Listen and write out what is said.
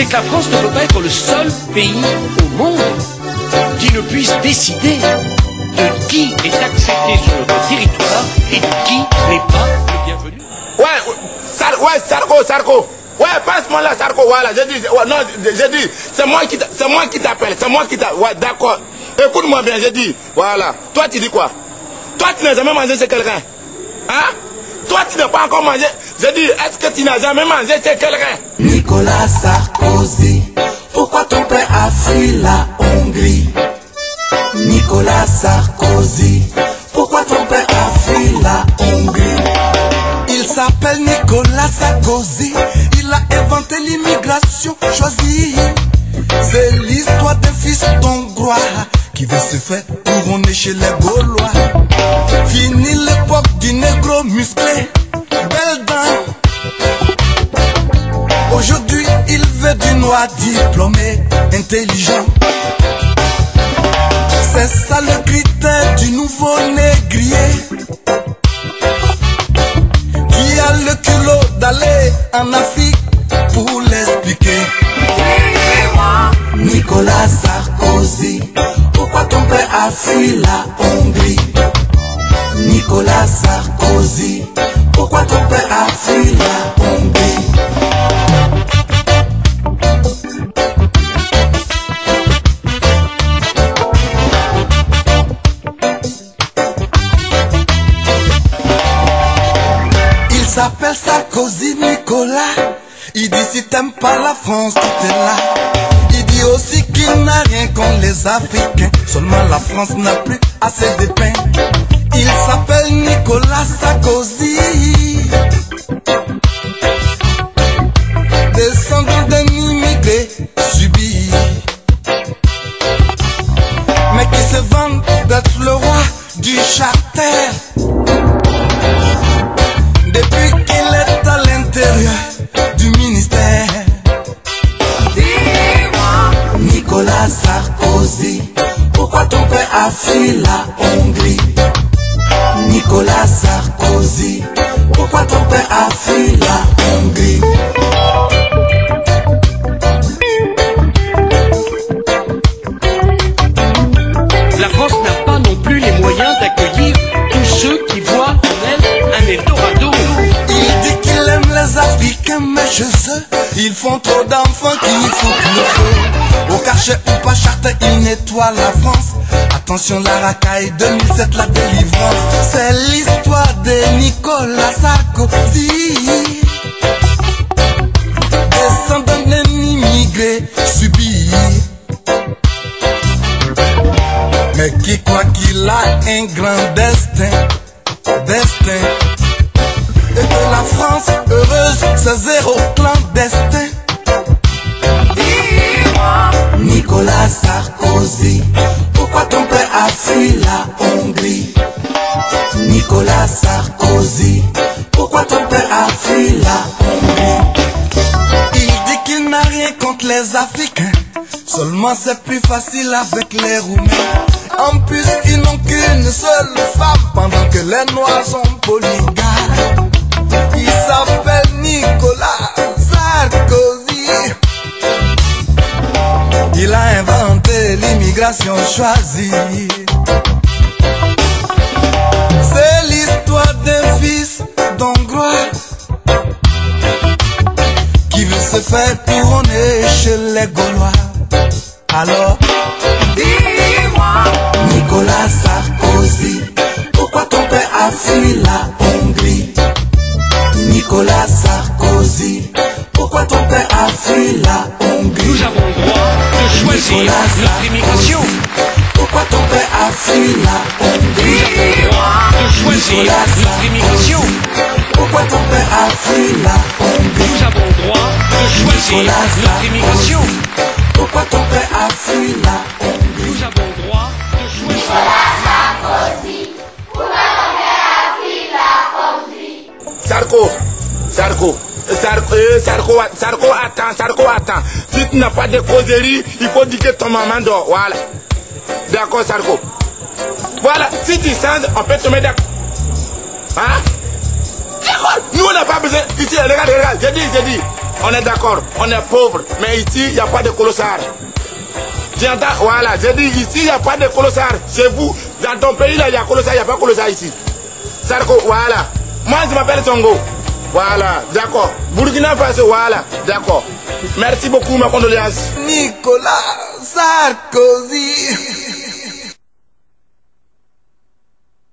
c'est que la France ne peut pas être le seul pays au monde qui ne puisse décider de qui est accepté sur notre territoire et de qui n'est pas le bienvenu. Ouais, Sarko. Ouais, passe-moi là, Sarko, voilà, j'ai dit, ouais, non, j'ai dit, c'est moi qui t'appelle, ouais, d'accord. Écoute-moi bien, j'ai dit, voilà. Toi, tu dis quoi? Toi, tu n'as jamais mangé chez quelqu'un? Hein? Toi, tu n'as pas encore mangé. J'ai dit, est-ce que tu n'as jamais mangé chez quelqu'un? Nicolas Sarkozy, pourquoi ton père a fui la Hongrie? Nicolas Sarkozy, pourquoi ton père a fui la Hongrie? Il s'appelle Nicolas Sarkozy, il a inventé l'immigration choisie. C'est l'histoire d'un fils d'Hongrois qui veut se faire couronner chez les Gaulois. Fini l'époque du négro musclé, belle dame. Aujourd'hui il veut du noir diplômé, intelligent. C'est ça le critère du nouveau négrier qui a le culot d'aller en Afrique pour l'expliquer. Nicolas Sarkozy, pourquoi ton père a fui la Hongrie? Nicolas Sarkozy, pourquoi ton père a fui la Hongrie? Il s'appelle Sarkozy Nicolas. Il dit si t'aimes pas la France, tu t'es là. Il dit aussi qu'il n'a rien contre les Africains, seulement la France n'a plus assez de pain. Il s'appelle Nicolas Sarkozy, descendant d'un immigré subi, mais qui se vante d'être le roi du charter. Depuis qu'il est à l'intérieur du ministère. Nicolas Sarkozy, pourquoi ton père a fui la Hongrie? Nicolas Sarkozy, pourquoi ton père a fui la Hongrie? La France n'a pas non plus les moyens d'accueillir tous ceux qui voient en elle un Eldorado. Il dit qu'il aime les Africains, mais je sais, ils font trop d'enfants qu'il faut le feu. Au Karcher ou pas Charter, il nettoie la France. Attention la racaille, 2007 la délivrance. C'est l'histoire de Nicolas Sarkozy, descendant d'un immigré subi, mais qui croit qu'il a un grand destin. Et que la France heureuse, c'est zéro clandestin. Nicolas Sarkozy, pourquoi ton père a fui la Hongrie? Nicolas Sarkozy, pourquoi ton père a fui la Hongrie? Il dit qu'il n'a rien contre les Africains, seulement c'est plus facile avec les Roumains. En plus ils n'ont qu'une seule femme, pendant que les Noirs sont polygames. Il s'appelle Nicolas Sarkozy, il a inventé l'immigration choisie. C'est l'histoire d'un fils d'Hongrois qui veut se faire couronner chez les Gaulois. Alors, dis-moi, Nicolas Sarkozy, pourquoi ton père a fui la Hongrie? Nicolas Sarkozy, pourquoi ton père a fui la Hongrie? Nous avons le droit de choisir notre immigration. Pourquoi ton père a fui la Hongrie? Nous avons le droit de choisir notre immigration. Pourquoi ton père a fui la Hongrie? Nous avons le droit de choisir notre immigration. Pourquoi ton père a fui la Hongrie? Nous avons le droit de choisir. Nicolas Sarkozy, pourquoi ton père a fui la Hongrie? Sarko, attends. Si tu n'as pas de causerie, il faut dire que ton maman dort. Voilà. D'accord, Sarko. Voilà, si tu sens, on peut te mettre d'accord. Hein? Nous, on n'a pas besoin. Ici, regarde, j'ai dit. On est d'accord, on est pauvre, mais ici, il n'y a pas de colossar. Tu entends? Voilà, j'ai dit ici, il n'y a pas de colossar. Chez vous, dans ton pays, là, il y a colossar, il n'y a pas colossar ici. Sarko, voilà. Moi, je m'appelle Songo. Voilà, d'accord. Burkina Faso, voilà, d'accord. Merci beaucoup, ma condoléance. Nicolas Sarkozy.